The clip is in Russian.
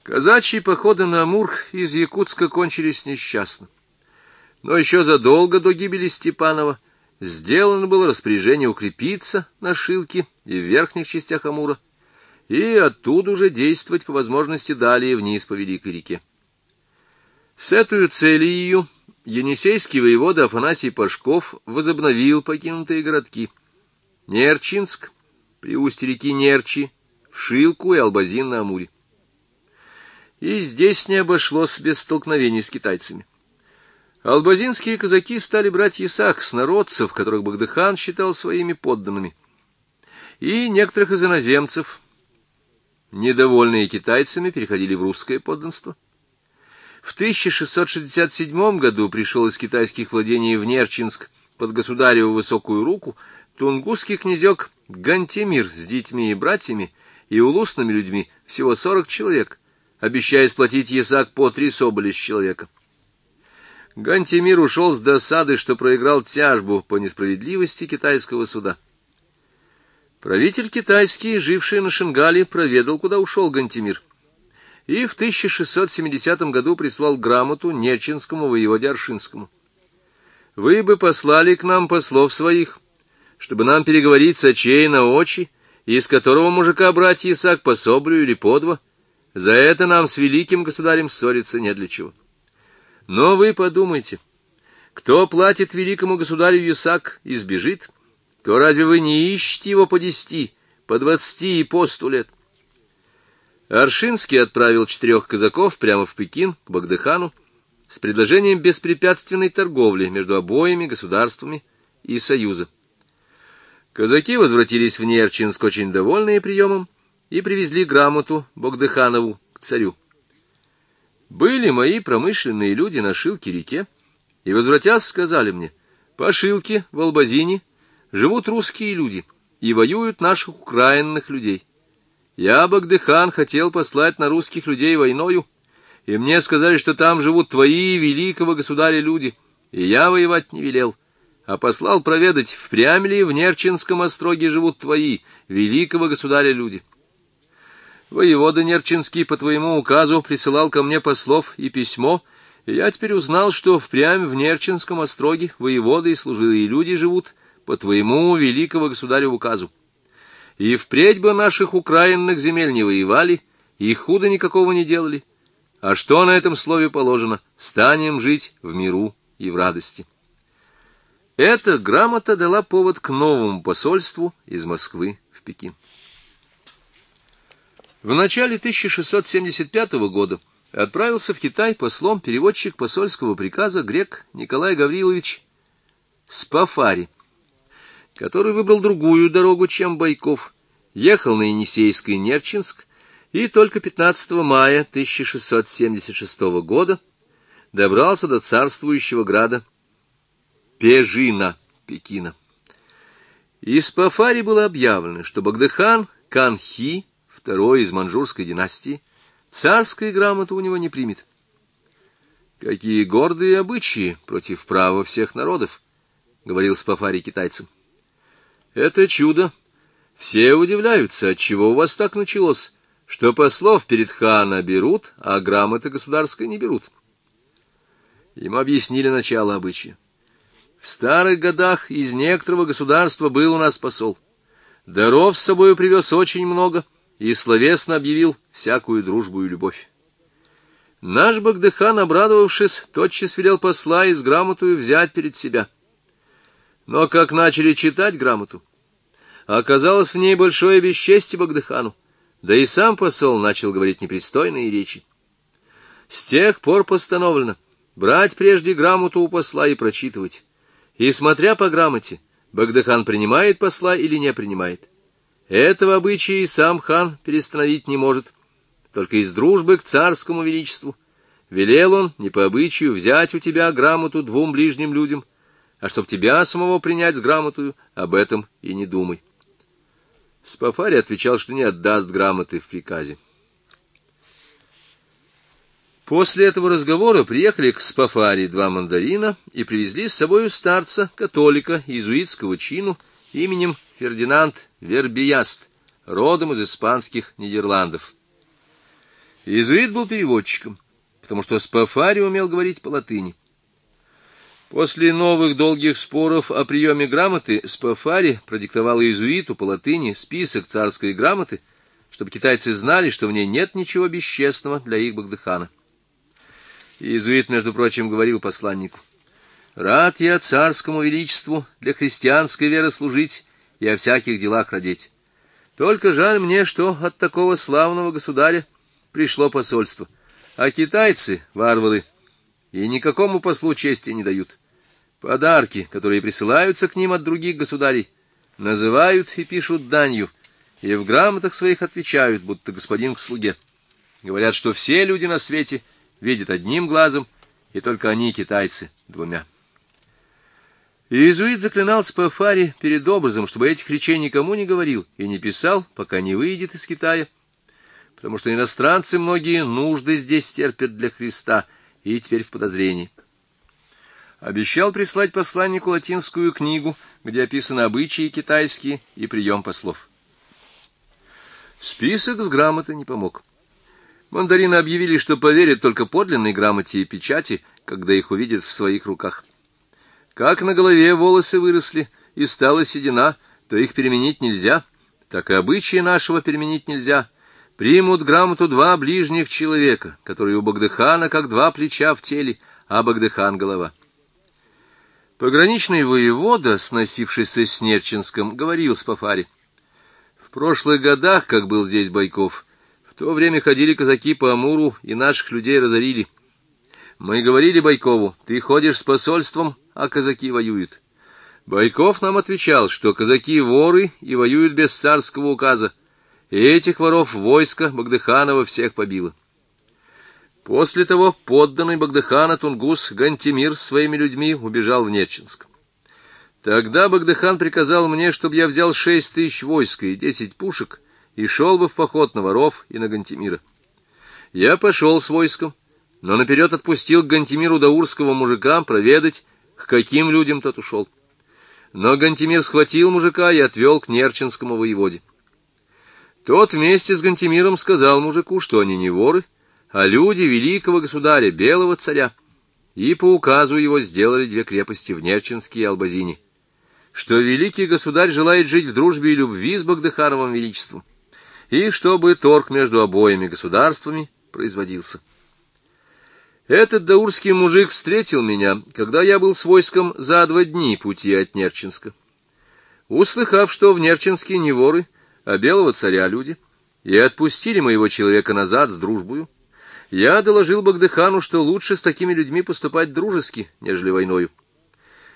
Казачьи походы на Амур из Якутска кончились несчастно. Но еще задолго до гибели Степанова сделано было распоряжение укрепиться на Шилке и в верхних частях Амура, и оттуда уже действовать по возможности далее вниз по Великой реке. С этой целью енисейский воевода Афанасий Пашков возобновил покинутые городки Нерчинск, при устье реки Нерчи, в Шилку и Албазин на Амуре. И здесь не обошлось без столкновений с китайцами. Албазинские казаки стали брать ясак с народцев, которых Богдыхан считал своими подданными, и некоторых из иноземцев, недовольные китайцами, переходили в русское подданство. В 1667 году пришел из китайских владений в Нерчинск под государеву высокую руку тунгусский князек Гантемир с детьми и братьями и улусными людьми, всего 40 человек, обещая сплотить ясак по 3 соболя с человека. Гантемир ушел с досады, что проиграл тяжбу по несправедливости китайского суда. Правитель китайский, живший на Шингале, проведал, куда ушел Гантемир, и в 1670 году прислал грамоту нерчинскому воеводе Аршинскому. «Вы бы послали к нам послов своих, чтобы нам переговорить с очей на очи, из которого мужика брать ясак по соболю или по 2. За это нам с великим государем ссориться не для чего. Но вы подумайте, кто платит великому государю ясак и сбежит, то разве вы не ищете его по 10, по 20 и по 100 лет?» Аршинский отправил 4 казаков прямо в Пекин, к Богдыхану, с предложением беспрепятственной торговли между обоими государствами и союза. Казаки возвратились в Нерчинск очень довольные приемом и привезли грамоту Богдыханову к царю. Были мои промышленные люди на Шилке-реке, и, возвратясь, сказали мне: по Шилке, в Албазине, живут русские люди и воюют наших украинных людей. Я, Богдыхан, хотел послать на русских людей войною, и мне сказали, что там живут твои, великого государя, люди, и я воевать не велел, а послал проведать, впрямь ли в Нерчинском остроге живут твои, великого государя, люди. Воевода Нерчинский по твоему указу присылал ко мне послов и письмо, и я теперь узнал, что впрямь в Нерчинском остроге воеводы и служилые люди живут по твоему, великого государю, указу. И впредь бы наших украинных земель не воевали, и худа никакого не делали. А что на этом слове положено? Станем жить в миру и в радости. Эта грамота дала повод к новому посольству из Москвы в Пекин. В начале 1675 года отправился в Китай послом переводчик посольского приказа грек Николай Гаврилович Спафари, который выбрал другую дорогу, чем Байков, ехал на Енисейский Нерчинск и только 15 мая 1676 года добрался до царствующего града Пежина, Пекина. Из Спафари было объявлено, что Богдыхан Кан-Хи, второй из маньчжурской династии, царской грамоты у него не примет. «Какие гордые обычаи против права всех народов», — говорил Спафари китайцам. «Это чудо. Все удивляются, отчего у вас так началось, что послов перед хана берут, а грамоты государской не берут». Ему объяснили начало обычая. В старых годах из некоторого государства был у нас посол. Даров с собою привез очень много и словесно объявил всякую дружбу и любовь. Наш Богдыхан, обрадовавшись, тотчас велел посла и с грамотою взять перед себя. Но как начали читать грамоту, оказалось в ней большое бесчестие Богдыхану, да и сам посол начал говорить непристойные речи. С тех пор постановлено брать прежде грамоту у посла и прочитывать, и, смотря по грамоте, Богдыхан принимает посла или не принимает. Этого обычая и сам хан перестановить не может, только из дружбы к царскому величеству. Велел он, не по обычаю, взять у тебя грамоту 2 ближним людям, а чтоб тебя самого принять с грамотою, об этом и не думай. Спафари отвечал, что не отдаст грамоты в приказе. После этого разговора приехали к Спафари 2 мандарина и привезли с собою старца, католика, иезуитского чину, именем Фердинанд Вербияст, родом из испанских Нидерландов. Иезуит был переводчиком, потому что Спафари умел говорить по-латыни. После новых долгих споров о приеме грамоты Спафари продиктовал иезуиту по латыни список царской грамоты, чтобы китайцы знали, что в ней нет ничего бесчестного для их богдыхана. Иезуит, между прочим, говорил посланнику: «Рад я царскому величеству для христианской веры служить и о всяких делах родить. Только жаль мне, что от такого славного государя пришло посольство, а китайцы, варвары, и никакому послу чести не дают. Подарки, которые присылаются к ним от других государей, называют и пишут данью, и в грамотах своих отвечают, будто господин к слуге. Говорят, что все люди на свете видят одним глазом, и только они, китайцы, двумя». Иезуит заклинал Спафари перед образом, чтобы этих речей никому не говорил и не писал, пока не выйдет из Китая, потому что иностранцы многие нужды здесь терпят для Христа и теперь в подозрении. Обещал прислать посланнику латинскую книгу, где описаны обычаи китайские и прием послов. Список с грамоты не помог. Мандарины объявили, что поверят только подлинной грамоте и печати, когда их увидят в своих руках. Как на голове волосы выросли и стала седина, то их переменить нельзя, так и обычаи нашего переменить нельзя. Примут грамоту два ближних человека, которые у богдыхана как два плеча в теле, а богдыхан — голова. Пограничный воевода, сносившийся с Нерчинском, говорил Спафари: «В прошлых годах, как был здесь Байков, в то время ходили казаки по Амуру и наших людей разорили. Мы говорили Байкову: ты ходишь с посольством, а казаки воюют. Байков нам отвечал, что казаки воры и воюют без царского указа, и этих воров войско Богдыханова всех побило. После того подданный Богдыхана Тунгус Гантимир с своими людьми убежал в Нерчинск. Тогда Богдыхан приказал мне, чтобы я взял 6000 войска и 10 пушек и шел бы в поход на воров и на Гантимира. Я пошел с войском, но наперед отпустил к Гантимиру даурского мужика проведать, к каким людям тот ушел. Но Гантимир схватил мужика и отвел к нерчинскому воеводе. Тот вместе с Гантимиром сказал мужику, что они не воры, а люди великого государя, белого царя, и по указу его сделали 2 крепости в Нерчинске и Албазине, что великий государь желает жить в дружбе и любви с Богдыхановым величеством, и чтобы торг между обоими государствами производился. Этот даурский мужик встретил меня, когда я был с войском за 2 дни пути от Нерчинска. Услыхав, что в Нерчинске не воры, а белого царя люди, и отпустили моего человека назад с дружбою, я доложил Богдыхану, что лучше с такими людьми поступать дружески, нежели войною.